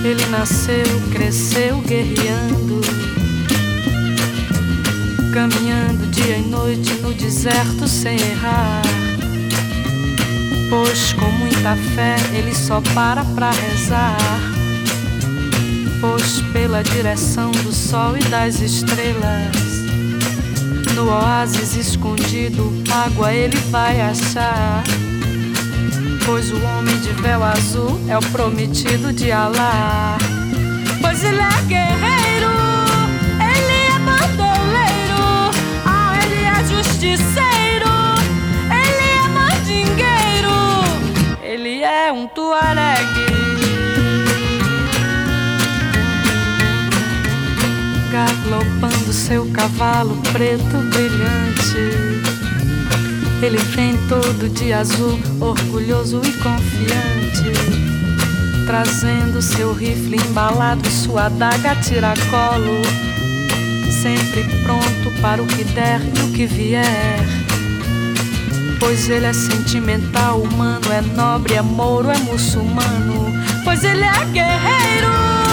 Ele nasceu, cresceu guerreando, caminhando dia e noite no deserto sem errar. Pois com muita fé ele só para pra rezar. Pois pela direção do sol e das estrelas, no oásis escondido, água ele vai achar. Pois o homem de véu azul é o prometido de Alá. Pois ele é guerreiro, ele é bandoleiro, ele é justiceiro, ele é mandingueiro, ele é um tuaregue. Galopando seu cavalo preto brilhante, ele vem todo de azul, orgulhoso e confiante, trazendo seu rifle embalado e sua adaga a tiracolo, sempre pronto para o que der e o que vier. Pois ele é sentimental, humano, é nobre, é mouro, é muçulmano. Pois ele é guerreiro,